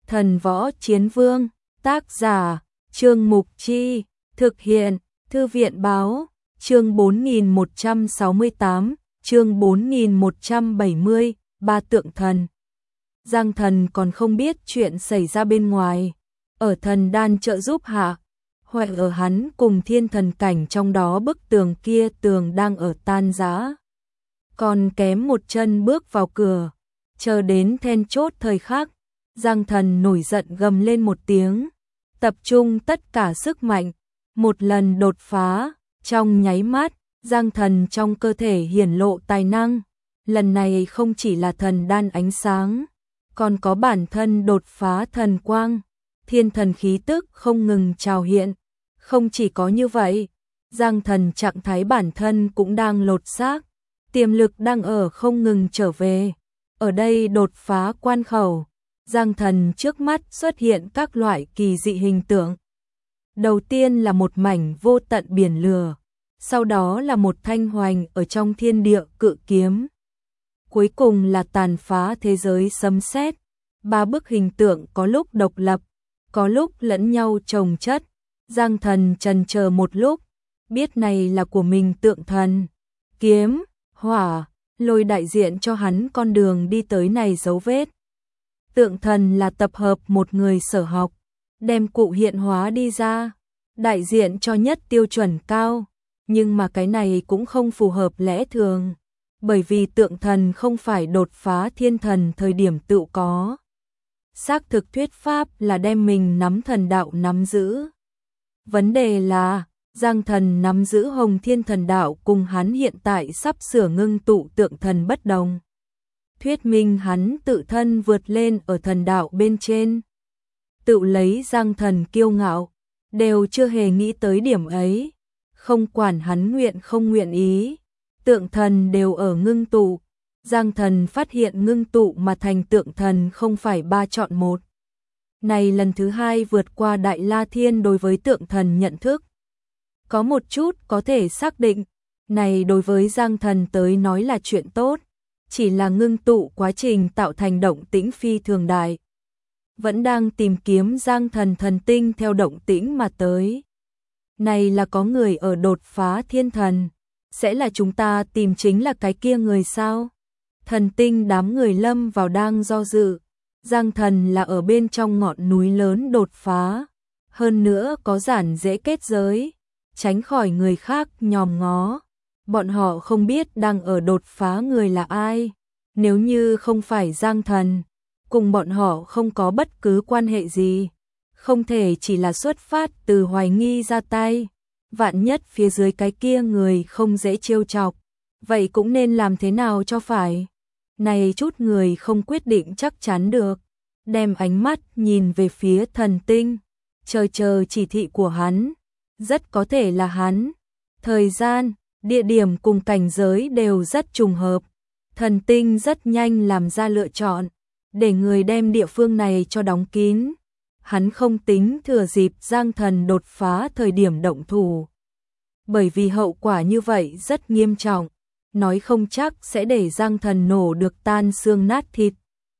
Thần Võ Chiến Vương, tác giả, Trương Mục Chi, thực hiện, Thư viện Báo, chương 4168, chương 4170, Ba Tượng Thần. Giang Thần còn không biết chuyện xảy ra bên ngoài, ở thần đan trợ giúp hạ, hoặc ở hắn cùng thiên thần cảnh trong đó bức tường kia tường đang ở tan rã. Còn kém một chân bước vào cửa, chờ đến then chốt thời khắc, Giang Thần nổi giận gầm lên một tiếng, tập trung tất cả sức mạnh, một lần đột phá, trong nháy mắt, Giang Thần trong cơ thể hiển lộ tài năng, lần này không chỉ là thần đan ánh sáng, còn có bản thân đột phá thần quang, thiên thần khí tức không ngừng trào hiện, không chỉ có như vậy, Giang Thần trạng thái bản thân cũng đang lột xác, tiềm lực đang ở không ngừng trở về, ở đây đột phá quan khẩu. Giang Thần trước mắt xuất hiện các loại kỳ dị hình tượng. Đầu tiên là một mảnh vô tận biển lửa, sau đó là một thanh hoành ở trong thiên địa cự kiếm. Cuối cùng là tàn phá thế giới sấm sét. Ba bức hình tượng có lúc độc lập, có lúc lẫn nhau chồng chất. Giang Thần chần chờ một lúc, biết này là của mình tượng thần. Kiếm, hỏa, lôi đại diện cho hắn con đường đi tới này dấu vết. Tượng thần là tập hợp một người sở học, đem cụ hiện hóa đi ra, đại diện cho nhất tiêu chuẩn cao, nhưng mà cái này cũng không phù hợp lẽ thường, bởi vì tượng thần không phải đột phá thiên thần thời điểm tự có. Xác thực thuyết pháp là đem mình nắm thần đạo nắm giữ. Vấn đề là, Giang Thần nắm giữ Hồng Thiên Thần Đạo cùng hắn hiện tại sắp sửa ngưng tụ tượng thần bất đồng. Thuyết minh hắn tự thân vượt lên ở thần đạo bên trên. Tự lấy Giang Thần kiêu ngạo, đều chưa hề nghĩ tới điểm ấy. Không quản hắn nguyện không nguyện ý, tượng thần đều ở ngưng tụ. Giang Thần phát hiện ngưng tụ mà thành tượng thần không phải ba chọn một. Này lần thứ hai vượt qua Đại La Thiên đối với tượng thần nhận thức. Có một chút có thể xác định, này đối với Giang Thần tới nói là chuyện tốt. Chỉ là ngưng tụ quá trình tạo thành động tĩnh phi thường đại. Vẫn đang tìm kiếm Giang Thần thần tinh theo động tĩnh mà tới. Này là có người ở đột phá thiên thần. Sẽ là chúng ta tìm chính là cái kia người sao? Thần tinh đám người lâm vào đang do dự. Giang Thần là ở bên trong ngọn núi lớn đột phá. Hơn nữa có giản dễ kết giới. Tránh khỏi người khác nhòm ngó. Bọn họ không biết đang ở đột phá người là ai. Nếu như không phải Giang Thần, cùng bọn họ không có bất cứ quan hệ gì. Không thể chỉ là xuất phát từ hoài nghi ra tay. Vạn nhất phía dưới cái kia người không dễ trêu chọc. Vậy cũng nên làm thế nào cho phải? Này chút người không quyết định chắc chắn được. Đem ánh mắt nhìn về phía thần tinh. Chờ chỉ thị của hắn. Rất có thể là hắn. Thời gian, địa điểm cùng cảnh giới đều rất trùng hợp. Thần tinh rất nhanh làm ra lựa chọn, để người đem địa phương này cho đóng kín. Hắn không tính thừa dịp Giang Thần đột phá thời điểm động thủ. Bởi vì hậu quả như vậy rất nghiêm trọng, nói không chắc sẽ để Giang Thần nổ được tan xương nát thịt.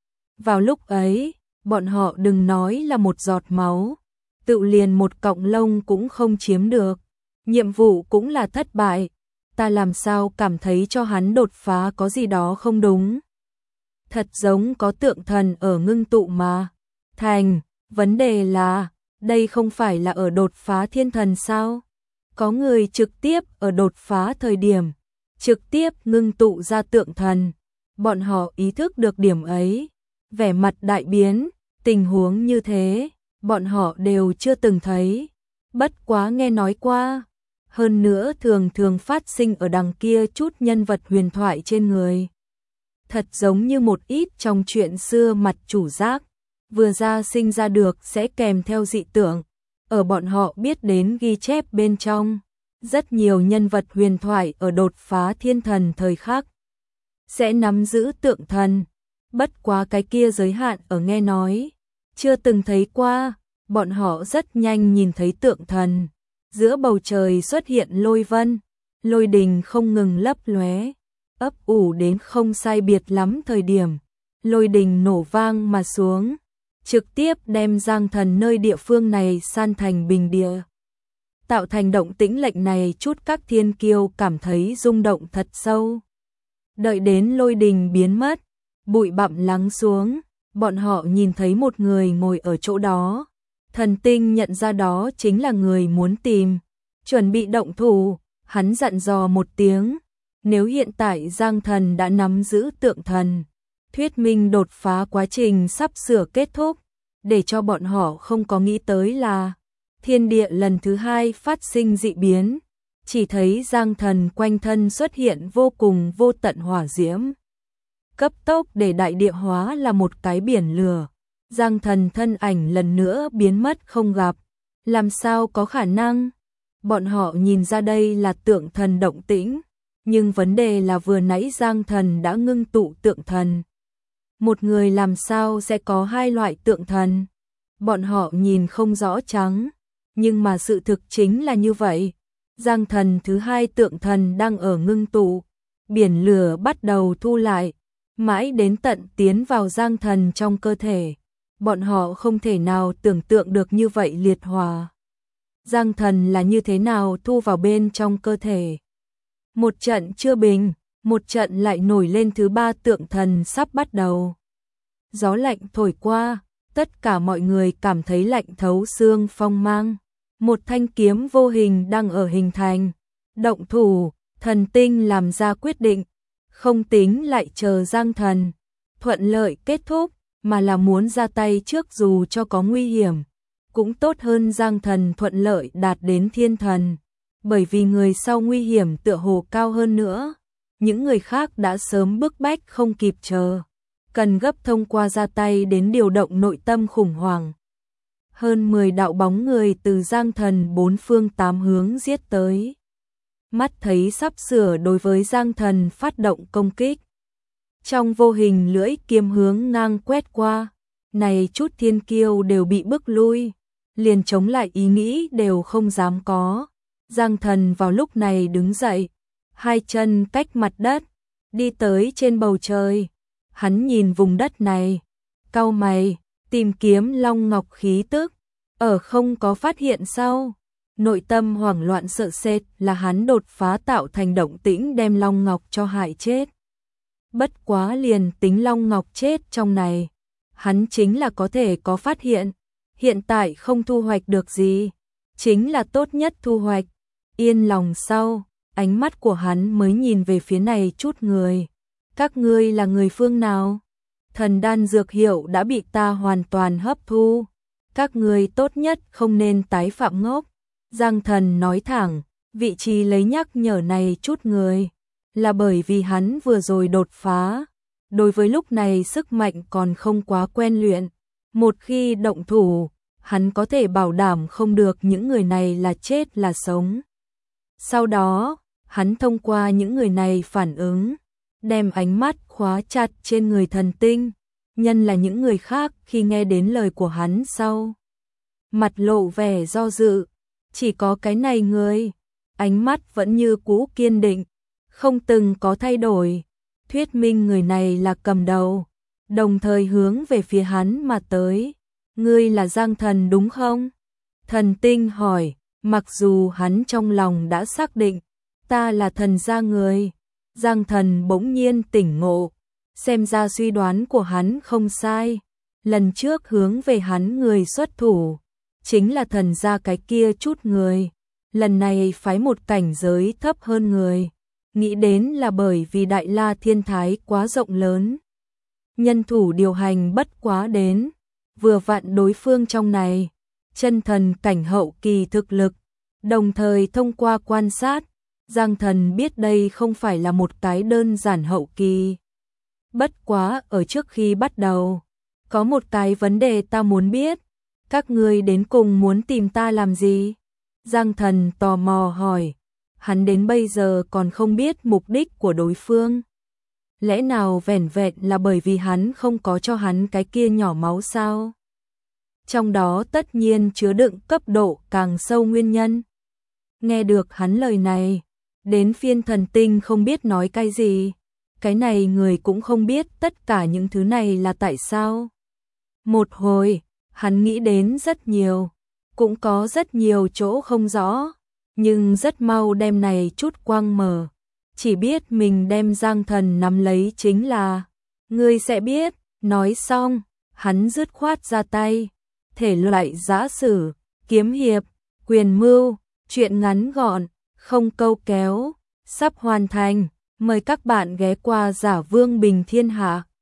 Vào lúc ấy, bọn họ đừng nói là một giọt máu, tự liền một cọng lông cũng không chiếm được. Nhiệm vụ cũng là thất bại. Ta làm sao cảm thấy cho hắn đột phá có gì đó không đúng. Thật giống có tượng thần ở ngưng tụ mà. Thành, vấn đề là, đây không phải là ở đột phá thiên thần sao? Có người trực tiếp ở đột phá thời điểm, trực tiếp ngưng tụ ra tượng thần. Bọn họ ý thức được điểm ấy. Vẻ mặt đại biến, tình huống như thế, bọn họ đều chưa từng thấy. Bất quá nghe nói qua. Hơn nữa thường thường phát sinh ở đằng kia chút nhân vật huyền thoại trên người. Thật giống như một ít trong chuyện xưa mặt chủ giác, vừa ra sinh ra được sẽ kèm theo dị tượng. Ở bọn họ biết đến ghi chép bên trong, rất nhiều nhân vật huyền thoại ở đột phá thiên thần thời khắc sẽ nắm giữ tượng thần. Bất quá cái kia giới hạn ở nghe nói, chưa từng thấy qua, bọn họ rất nhanh nhìn thấy tượng thần. Giữa bầu trời xuất hiện lôi vân, lôi đình không ngừng lấp lóe, ấp ủ đến không sai biệt lắm thời điểm, lôi đình nổ vang mà xuống, trực tiếp đem Giang Thần nơi địa phương này san thành bình địa. Tạo thành động tĩnh lệnh này chút các thiên kiêu cảm thấy rung động thật sâu. Đợi đến lôi đình biến mất, bụi bặm lắng xuống, bọn họ nhìn thấy một người ngồi ở chỗ đó. Thần Tinh nhận ra đó chính là người muốn tìm, chuẩn bị động thủ, hắn dặn dò một tiếng. Nếu hiện tại Giang Thần đã nắm giữ tượng thần, thuyết minh đột phá quá trình sắp sửa kết thúc, để cho bọn họ không có nghĩ tới là thiên địa lần thứ hai phát sinh dị biến, chỉ thấy Giang Thần quanh thân xuất hiện vô cùng vô tận hỏa diễm. Cấp tốc để đại địa hóa là một cái biển lửa, Giang Thần thân ảnh lần nữa biến mất không gặp, làm sao có khả năng? Bọn họ nhìn ra đây là tượng thần động tĩnh, nhưng vấn đề là vừa nãy Giang Thần đã ngưng tụ tượng thần. Một người làm sao sẽ có hai loại tượng thần? Bọn họ nhìn không rõ trắng, nhưng mà sự thực chính là như vậy. Giang Thần thứ hai tượng thần đang ở ngưng tụ, biển lửa bắt đầu thu lại, mãi đến tận tiến vào Giang Thần trong cơ thể. Bọn họ không thể nào tưởng tượng được như vậy liệt hòa. Giang Thần là như thế nào thu vào bên trong cơ thể. Một trận chưa bình, một trận lại nổi lên thứ ba tượng thần sắp bắt đầu. Gió lạnh thổi qua, tất cả mọi người cảm thấy lạnh thấu xương phong mang. Một thanh kiếm vô hình đang ở hình thành. Động thủ, Thần Tinh làm ra quyết định, không tính lại chờ Giang Thần thuận lợi kết thúc, mà là muốn ra tay trước dù cho có nguy hiểm. Cũng tốt hơn Giang Thần thuận lợi đạt đến thiên thần, bởi vì người sau nguy hiểm tựa hồ cao hơn nữa. Những người khác đã sớm bức bách không kịp chờ, cần gấp thông qua ra tay đến điều động nội tâm khủng hoảng. Hơn 10 đạo bóng người từ Giang Thần bốn phương tám hướng giết tới. Mắt thấy sắp sửa đối với Giang Thần phát động công kích. Trong vô hình lưỡi kiếm hướng ngang quét qua, này chút thiên kiêu đều bị bức lui, liền chống lại ý nghĩ đều không dám có. Giang Thần vào lúc này đứng dậy, hai chân cách mặt đất, đi tới trên bầu trời. Hắn nhìn vùng đất này, cau mày, tìm kiếm long ngọc khí tức, ở không có phát hiện sau. Nội tâm hoảng loạn sợ sệt là hắn đột phá tạo thành động tĩnh đem long ngọc cho hại chết. Bất quá liền tính long ngọc chết trong này, hắn chính là có thể có phát hiện. Hiện tại không thu hoạch được gì, chính là tốt nhất thu hoạch. Yên lòng sau, ánh mắt của hắn mới nhìn về phía này chút người. Các ngươi là người phương nào? Thần đan dược hiệu đã bị ta hoàn toàn hấp thu. Các ngươi tốt nhất không nên tái phạm ngốc. Giang Thần nói thẳng, vị trí lấy nhắc nhở này chút người, là bởi vì hắn vừa rồi đột phá. Đối với lúc này sức mạnh còn không quá quen luyện. Một khi động thủ, hắn có thể bảo đảm không được những người này là chết là sống. Sau đó, hắn thông qua những người này phản ứng, đem ánh mắt khóa chặt trên người Thần Tinh, nhân là những người khác khi nghe đến lời của hắn sau. Mặt lộ vẻ do dự, chỉ có cái này người, ánh mắt vẫn như cũ kiên định, không từng có thay đổi, thuyết minh người này là cầm đầu, đồng thời hướng về phía hắn mà tới. Ngươi là Giang Thần đúng không? Thần Tinh hỏi, mặc dù hắn trong lòng đã xác định, ta là thần gia người. Giang Thần bỗng nhiên tỉnh ngộ, xem ra suy đoán của hắn không sai. Lần trước hướng về hắn người xuất thủ, chính là thần gia cái kia chút người. Lần này phái một cảnh giới thấp hơn người, nghĩ đến là bởi vì Đại La Thiên Thái quá rộng lớn. Nhân thủ điều hành bất quá đến, vừa vặn đối phương trong này, chân thần cảnh hậu kỳ thực lực, đồng thời thông qua quan sát, Giang Thần biết đây không phải là một cái đơn giản hậu kỳ. Bất quá ở trước khi bắt đầu, có một cái vấn đề ta muốn biết, các ngươi đến cùng muốn tìm ta làm gì? Giang Thần tò mò hỏi, hắn đến bây giờ còn không biết mục đích của đối phương. Lẽ nào vẻn vẹn là bởi vì hắn không có cho hắn cái kia nhỏ máu sao? Trong đó tất nhiên chứa đựng cấp độ càng sâu nguyên nhân. Nghe được hắn lời này, đến phiên Thần Tinh không biết nói cái gì. Cái này người cũng không biết tất cả những thứ này là tại sao. Một hồi, hắn nghĩ đến rất nhiều, cũng có rất nhiều chỗ không rõ, nhưng rất mau đêm này chút quang mở. Chỉ biết mình đem Giang Thần nắm lấy chính là, ngươi sẽ biết, nói xong, hắn dứt khoát ra tay, thể loại giã sử, kiếm hiệp, quyền mưu, truyện ngắn gọn, không câu kéo, sắp hoàn thành, mời các bạn ghé qua Giả Vương Bình Thiên Hạ.